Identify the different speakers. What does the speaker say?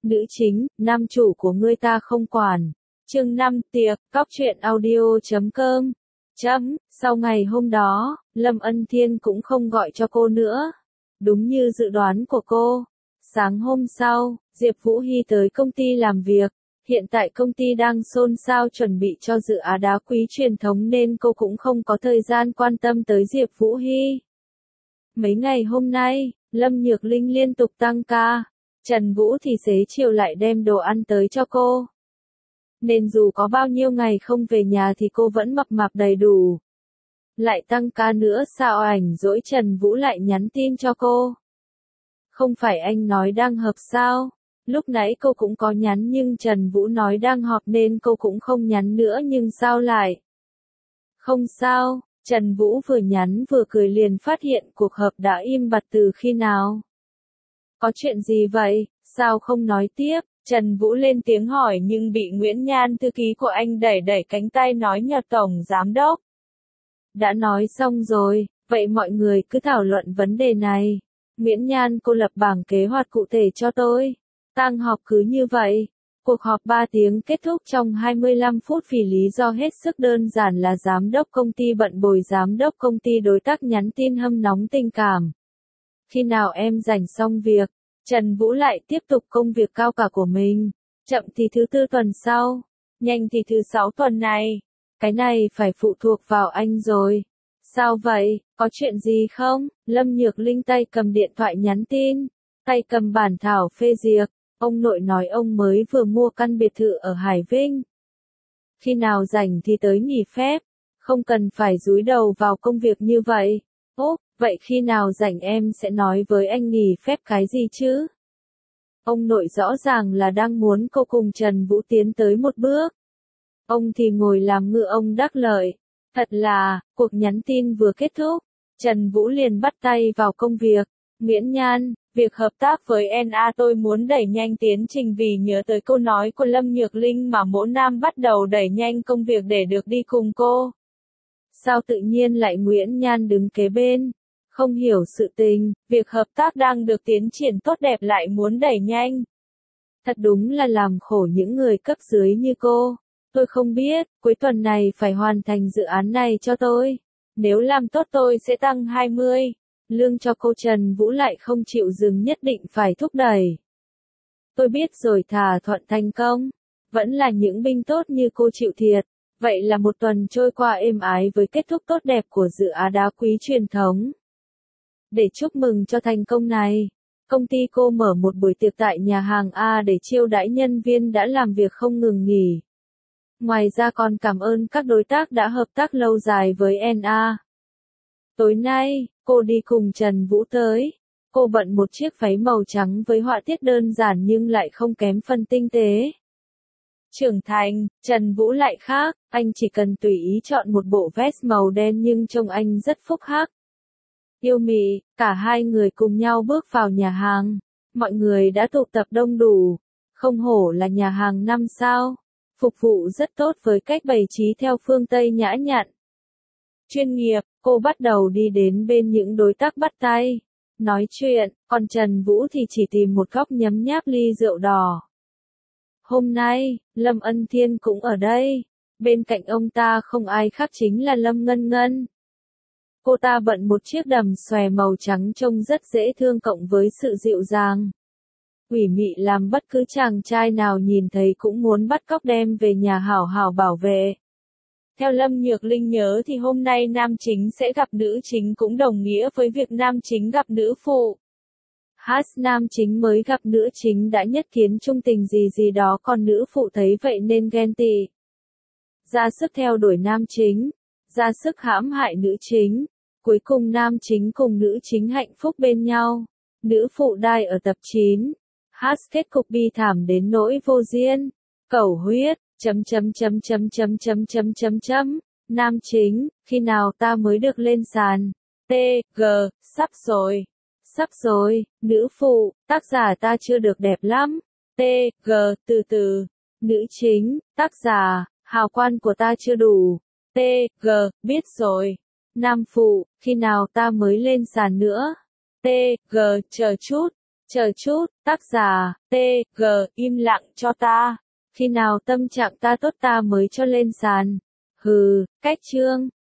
Speaker 1: Nữ chính, nam chủ của ngươi ta không quản. Chương 5 tiệc, cóc truyện audio.com. Sau ngày hôm đó, Lâm Ân Thiên cũng không gọi cho cô nữa. Đúng như dự đoán của cô. Sáng hôm sau, Diệp Vũ Hy tới công ty làm việc. Hiện tại công ty đang xôn xao chuẩn bị cho dự án đá quý truyền thống nên cô cũng không có thời gian quan tâm tới Diệp Vũ Hy. Mấy ngày hôm nay, Lâm Nhược Linh liên tục tăng ca. Trần Vũ thì xế chiều lại đem đồ ăn tới cho cô. Nên dù có bao nhiêu ngày không về nhà thì cô vẫn mập mạp đầy đủ. Lại tăng ca nữa sao ảnh dỗi Trần Vũ lại nhắn tin cho cô. Không phải anh nói đang họp sao? Lúc nãy cô cũng có nhắn nhưng Trần Vũ nói đang họp nên cô cũng không nhắn nữa nhưng sao lại? Không sao, Trần Vũ vừa nhắn vừa cười liền phát hiện cuộc họp đã im bặt từ khi nào. Có chuyện gì vậy, sao không nói tiếp? Trần Vũ lên tiếng hỏi nhưng bị Nguyễn Nhan thư ký của anh đẩy cánh tay nói nhờ Tổng Giám Đốc. Đã nói xong rồi, vậy mọi người cứ thảo luận vấn đề này. Nguyễn Nhan cô lập bảng kế hoạch cụ thể cho tôi. Tang họp cứ như vậy. Cuộc họp 3 tiếng kết thúc trong 25 phút vì lý do hết sức đơn giản là giám đốc công ty bận bồi giám đốc công ty đối tác nhắn tin hâm nóng tình cảm. Khi nào em rảnh xong việc, Trần Vũ lại tiếp tục công việc cao cả của mình. Chậm thì thứ 4 tuần sau, nhanh thì thứ 6 tuần này. Cái này phải phụ thuộc vào anh rồi. Sao vậy, có chuyện gì không? Lâm Nhược Linh tay cầm điện thoại nhắn tin, tay cầm bản thảo phê duyệt. Ông nội nói ông mới vừa mua căn biệt thự ở Hải Vinh. Khi nào rảnh thì tới nghỉ phép, không cần phải dúi đầu vào công việc như vậy. Ố, vậy khi nào rảnh em sẽ nói với anh nghỉ phép cái gì chứ? Ông nội rõ ràng là đang muốn cô cùng Trần Vũ tiến tới một bước. Ông thì ngồi làm ngựa ông đắc lợi. Thật là, cuộc nhắn tin vừa kết thúc, Trần Vũ liền bắt tay vào công việc. Nguyễn Nhan, việc hợp tác với NA tôi muốn đẩy nhanh tiến trình vì nhớ tới câu nói của Lâm Nhược Linh mà mỗi nam bắt đầu đẩy nhanh công việc để được đi cùng cô. Sao tự nhiên lại Nguyễn Nhan đứng kế bên? Không hiểu sự tình, việc hợp tác đang được tiến triển tốt đẹp lại muốn đẩy nhanh. Thật đúng là làm khổ những người cấp dưới như cô. Tôi không biết, cuối tuần này phải hoàn thành dự án này cho tôi. Nếu làm tốt tôi sẽ tăng 20. Lương cho cô. Trần Vũ lại không chịu dừng, nhất định phải thúc đẩy. Tôi biết rồi, thỏa thuận thành công. Vẫn là những binh tốt như cô chịu thiệt. Vậy là một tuần trôi qua êm ái với kết thúc tốt đẹp của dự án đá quý truyền thống. Để chúc mừng cho thành công này, công ty cô mở một buổi tiệc tại nhà hàng A để chiêu đãi nhân viên đã làm việc không ngừng nghỉ. Ngoài ra còn cảm ơn các đối tác đã hợp tác lâu dài với NA. Tối nay, cô đi cùng Trần Vũ tới. Cô bận một chiếc váy màu trắng với họa tiết đơn giản nhưng lại không kém phần tinh tế. Trưởng thành, Trần Vũ lại khác, anh chỉ cần tùy ý chọn một bộ vest màu đen nhưng trông anh rất phúc hắc. Yêu mị, cả hai người cùng nhau bước vào nhà hàng. Mọi người đã tụ tập đông đủ. Không hổ là nhà hàng 5 sao. Phục vụ rất tốt với cách bày trí theo phương Tây nhã nhặn. Chuyên nghiệp, cô bắt đầu đi đến bên những đối tác bắt tay. Nói chuyện, còn Trần Vũ thì chỉ tìm một góc nhấm nháp ly rượu đỏ. Hôm nay, Lâm Ân Thiên cũng ở đây. Bên cạnh ông ta không ai khác chính là Lâm Ngân Ngân. Cô ta bận một chiếc đầm xòe màu trắng trông rất dễ thương cộng với sự dịu dàng. Ủy mị làm bất cứ chàng trai nào nhìn thấy cũng muốn bắt cóc đem về nhà hảo hảo bảo vệ. Theo Lâm Nhược Linh nhớ thì hôm nay nam chính sẽ gặp nữ chính cũng đồng nghĩa với việc nam chính gặp nữ phụ. Nam chính mới gặp nữ chính đã nhất kiến trung tình gì đó còn nữ phụ thấy vậy nên ghen tị. Ra sức theo đuổi nam chính, ra sức hãm hại nữ chính. Cuối cùng nam chính cùng nữ chính hạnh phúc bên nhau. Nữ phụ die ở tập 9. Kết cục bi thảm đến nỗi vô duyên. Cẩu huyết. Nam chính, khi nào ta mới được lên sàn? Sắp rồi. Sắp rồi. Nữ phụ, tác giả ta chưa được đẹp lắm. từ từ. Nữ chính, tác giả, hào quang của ta chưa đủ. Biết rồi. Nam phụ, khi nào ta mới lên sàn nữa? chờ chút. Chờ chút, tác giả, T.G. im lặng cho ta. Khi nào tâm trạng ta tốt ta mới cho lên sàn. Hừ, cách chương.